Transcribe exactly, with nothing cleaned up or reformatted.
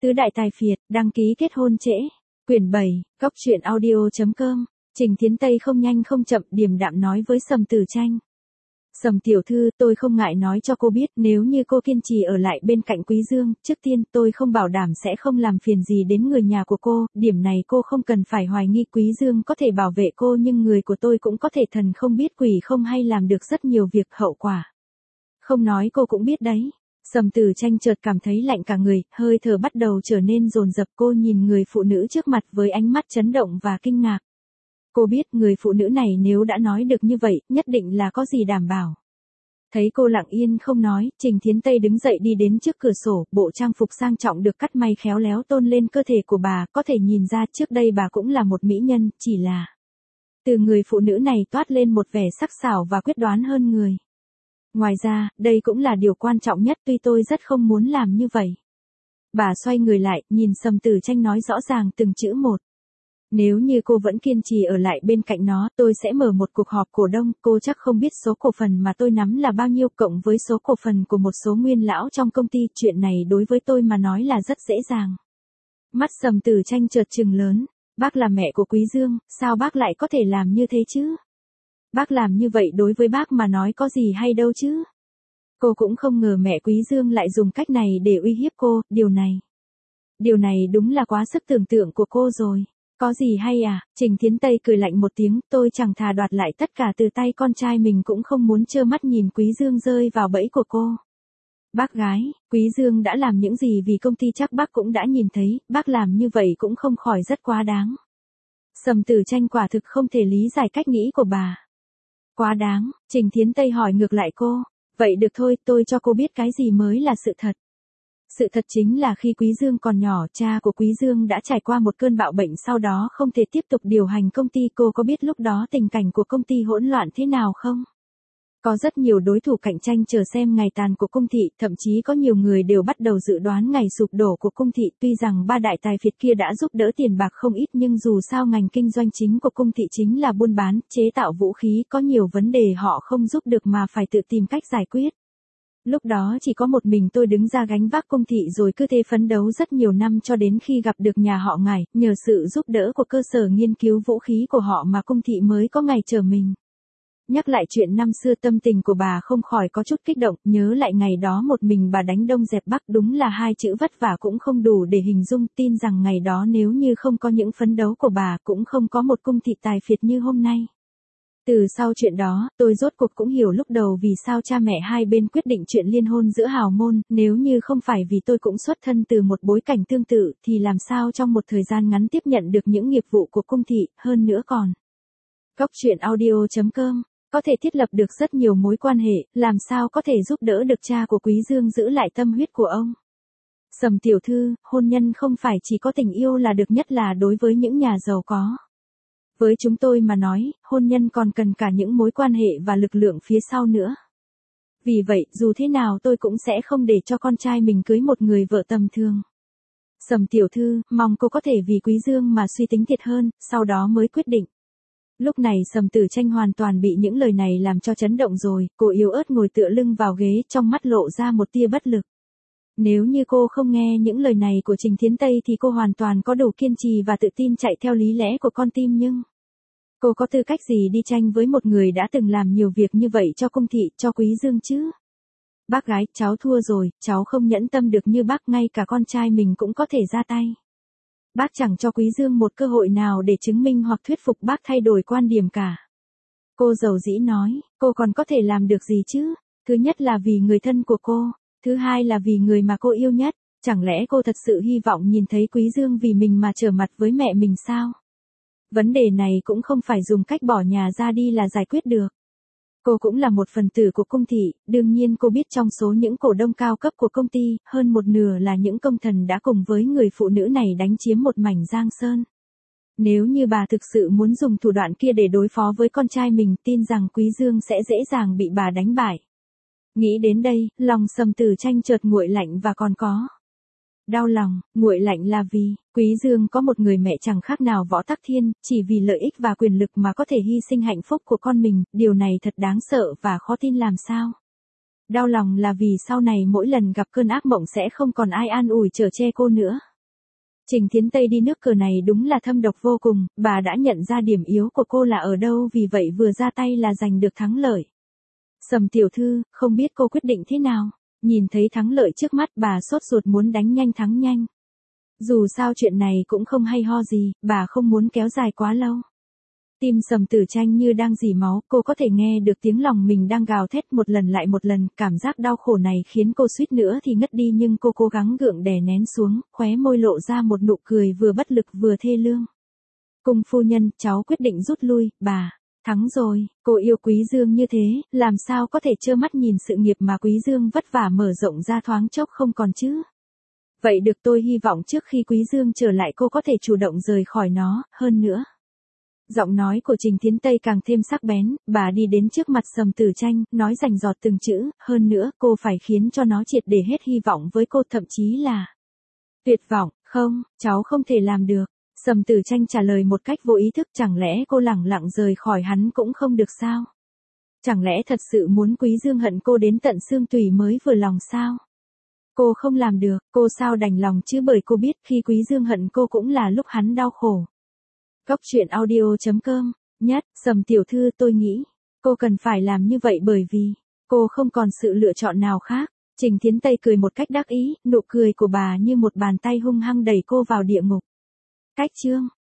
Tứ đại tài phiệt, đăng ký kết hôn trễ. Quyển bảy, Cóc truyện audio chấm com. Trình Thiến Tây không nhanh không chậm điềm đạm nói với Sầm Tử Tranh. Sầm tiểu thư, tôi không ngại nói cho cô biết, nếu như cô kiên trì ở lại bên cạnh Quý Dương, trước tiên tôi không bảo đảm sẽ không làm phiền gì đến người nhà của cô, điểm này cô không cần phải hoài nghi. Quý Dương có thể bảo vệ cô nhưng người của tôi cũng có thể thần không biết quỷ không hay làm được rất nhiều việc hậu quả. Không nói cô cũng biết đấy. Sầm Tử Tranh chợt cảm thấy lạnh cả người, hơi thở bắt đầu trở nên dồn dập. Cô nhìn người phụ nữ trước mặt với ánh mắt chấn động và kinh ngạc. Cô biết người phụ nữ này nếu đã nói được như vậy, nhất định là có gì đảm bảo. Thấy cô lặng yên không nói, Trình Thiến Tây đứng dậy đi đến trước cửa sổ, bộ trang phục sang trọng được cắt may khéo léo tôn lên cơ thể của bà, có thể nhìn ra trước đây bà cũng là một mỹ nhân, chỉ là từ người phụ nữ này toát lên một vẻ sắc sảo và quyết đoán hơn người. Ngoài ra, đây cũng là điều quan trọng nhất, tuy tôi rất không muốn làm như vậy. Bà xoay người lại, nhìn Sầm Tử Tranh nói rõ ràng từng chữ một. Nếu như cô vẫn kiên trì ở lại bên cạnh nó, tôi sẽ mở một cuộc họp cổ đông, cô chắc không biết số cổ phần mà tôi nắm là bao nhiêu cộng với số cổ phần của một số nguyên lão trong công ty, chuyện này đối với tôi mà nói là rất dễ dàng. Mắt Sầm Tử Tranh chợt trừng lớn, bác là mẹ của Quý Dương, sao bác lại có thể làm như thế chứ? Bác làm như vậy đối với bác mà nói có gì hay đâu chứ? Cô cũng không ngờ mẹ Quý Dương lại dùng cách này để uy hiếp cô, điều này. Điều này đúng là quá sức tưởng tượng của cô rồi. Có gì hay à? Trình Thiến Tây cười lạnh một tiếng, tôi chẳng thà đoạt lại tất cả từ tay con trai mình cũng không muốn trơ mắt nhìn Quý Dương rơi vào bẫy của cô. Bác gái, Quý Dương đã làm những gì vì công ty chắc bác cũng đã nhìn thấy, bác làm như vậy cũng không khỏi rất quá đáng. Sầm Tử Tranh quả thực không thể lý giải cách nghĩ của bà. Quá đáng, Trình Thiến Tây hỏi ngược lại cô. Vậy được thôi, tôi cho cô biết cái gì mới là sự thật. Sự thật chính là khi Quý Dương còn nhỏ, cha của Quý Dương đã trải qua một cơn bạo bệnh, sau đó không thể tiếp tục điều hành công ty. Cô có biết lúc đó tình cảnh của công ty hỗn loạn thế nào không? Có rất nhiều đối thủ cạnh tranh chờ xem ngày tàn của cung thị, thậm chí có nhiều người đều bắt đầu dự đoán ngày sụp đổ của cung thị. Tuy rằng ba đại tài phiệt kia đã giúp đỡ tiền bạc không ít nhưng dù sao ngành kinh doanh chính của cung thị chính là buôn bán, chế tạo vũ khí, có nhiều vấn đề họ không giúp được mà phải tự tìm cách giải quyết. Lúc đó chỉ có một mình tôi đứng ra gánh vác cung thị rồi cứ thế phấn đấu rất nhiều năm cho đến khi gặp được nhà họ Ngải, nhờ sự giúp đỡ của cơ sở nghiên cứu vũ khí của họ mà cung thị mới có ngày trở mình. Nhắc lại chuyện năm xưa tâm tình của bà không khỏi có chút kích động, nhớ lại ngày đó một mình bà đánh Đông dẹp Bắc, đúng là hai chữ vất vả cũng không đủ để hình dung, tin rằng ngày đó nếu như không có những phấn đấu của bà cũng không có một cung thị tài phiệt như hôm nay. Từ sau chuyện đó, tôi rốt cuộc cũng hiểu lúc đầu vì sao cha mẹ hai bên quyết định chuyện liên hôn giữa hào môn, nếu như không phải vì tôi cũng xuất thân từ một bối cảnh tương tự thì làm sao trong một thời gian ngắn tiếp nhận được những nghiệp vụ của cung thị, hơn nữa còn. Cóc truyện audio chấm com, có thể thiết lập được rất nhiều mối quan hệ, làm sao có thể giúp đỡ được cha của Quý Dương giữ lại tâm huyết của ông. Sầm tiểu thư, hôn nhân không phải chỉ có tình yêu là được, nhất là đối với những nhà giàu có. Với chúng tôi mà nói, hôn nhân còn cần cả những mối quan hệ và lực lượng phía sau nữa. Vì vậy, dù thế nào tôi cũng sẽ không để cho con trai mình cưới một người vợ tầm thường. Sầm tiểu thư, mong cô có thể vì Quý Dương mà suy tính thiệt hơn, sau đó mới quyết định. Lúc này Sầm Tử Tranh hoàn toàn bị những lời này làm cho chấn động rồi, cô yếu ớt ngồi tựa lưng vào ghế, trong mắt lộ ra một tia bất lực. Nếu như cô không nghe những lời này của Trình Thiến Tây thì cô hoàn toàn có đủ kiên trì và tự tin chạy theo lý lẽ của con tim, nhưng cô có tư cách gì đi tranh với một người đã từng làm nhiều việc như vậy cho cung thị, cho Quý Dương chứ? Bác gái, cháu thua rồi, cháu không nhẫn tâm được như bác, ngay cả con trai mình cũng có thể ra tay. Bác chẳng cho Quý Dương một cơ hội nào để chứng minh hoặc thuyết phục bác thay đổi quan điểm cả. Cô dầu dĩ nói, cô còn có thể làm được gì chứ? Thứ nhất là vì người thân của cô, thứ hai là vì người mà cô yêu nhất. Chẳng lẽ cô thật sự hy vọng nhìn thấy Quý Dương vì mình mà trở mặt với mẹ mình sao? Vấn đề này cũng không phải dùng cách bỏ nhà ra đi là giải quyết được. Cô cũng là một phần tử của cung thị, đương nhiên cô biết trong số những cổ đông cao cấp của công ty, hơn một nửa là những công thần đã cùng với người phụ nữ này đánh chiếm một mảnh giang sơn. Nếu như bà thực sự muốn dùng thủ đoạn kia để đối phó với con trai mình, tin rằng Quý Dương sẽ dễ dàng bị bà đánh bại. Nghĩ đến đây, lòng Sầm Tử Tranh chợt nguội lạnh và còn có đau lòng. Nguội lạnh là vì Quý Dương có một người mẹ chẳng khác nào Võ Tắc Thiên, chỉ vì lợi ích và quyền lực mà có thể hy sinh hạnh phúc của con mình, điều này thật đáng sợ và khó tin làm sao. Đau lòng là vì sau này mỗi lần gặp cơn ác mộng sẽ không còn ai an ủi chở che cô nữa. Trình Thiến Tây đi nước cờ này đúng là thâm độc vô cùng, bà đã nhận ra điểm yếu của cô là ở đâu, vì vậy vừa ra tay là giành được thắng lợi. Sầm tiểu thư, không biết cô quyết định thế nào? Nhìn thấy thắng lợi trước mắt bà sốt ruột muốn đánh nhanh thắng nhanh. Dù sao chuyện này cũng không hay ho gì, bà không muốn kéo dài quá lâu. Tim Sầm Tử Tranh như đang rỉ máu, cô có thể nghe được tiếng lòng mình đang gào thét một lần lại một lần, cảm giác đau khổ này khiến cô suýt nữa thì ngất đi, nhưng cô cố gắng gượng đè nén xuống, khóe môi lộ ra một nụ cười vừa bất lực vừa thê lương. Cung phu nhân, cháu quyết định rút lui, bà. Thắng rồi, cô yêu Quý Dương như thế, làm sao có thể trơ mắt nhìn sự nghiệp mà Quý Dương vất vả mở rộng ra thoáng chốc không còn chứ? Vậy được, tôi hy vọng trước khi Quý Dương trở lại cô có thể chủ động rời khỏi nó, hơn nữa. Giọng nói của Trình Thiến Tây càng thêm sắc bén, bà đi đến trước mặt Sầm Tử Tranh, nói rành rọt từng chữ, hơn nữa, cô phải khiến cho nó triệt để hết hy vọng với cô, thậm chí là tuyệt vọng. Không, cháu không thể làm được. Sầm Tử Tranh trả lời một cách vô ý thức, chẳng lẽ cô lẳng lặng rời khỏi hắn cũng không được sao? Chẳng lẽ thật sự muốn Quý Dương hận cô đến tận xương tủy mới vừa lòng sao? Cô không làm được, cô sao đành lòng chứ, bởi cô biết khi Quý Dương hận cô cũng là lúc hắn đau khổ. Góc truyện audio chấm com. Nhất, Sầm tiểu thư, tôi nghĩ cô cần phải làm như vậy bởi vì cô không còn sự lựa chọn nào khác. Trình Thiến Tây cười một cách đắc ý, nụ cười của bà như một bàn tay hung hăng đẩy cô vào địa ngục. Cách chương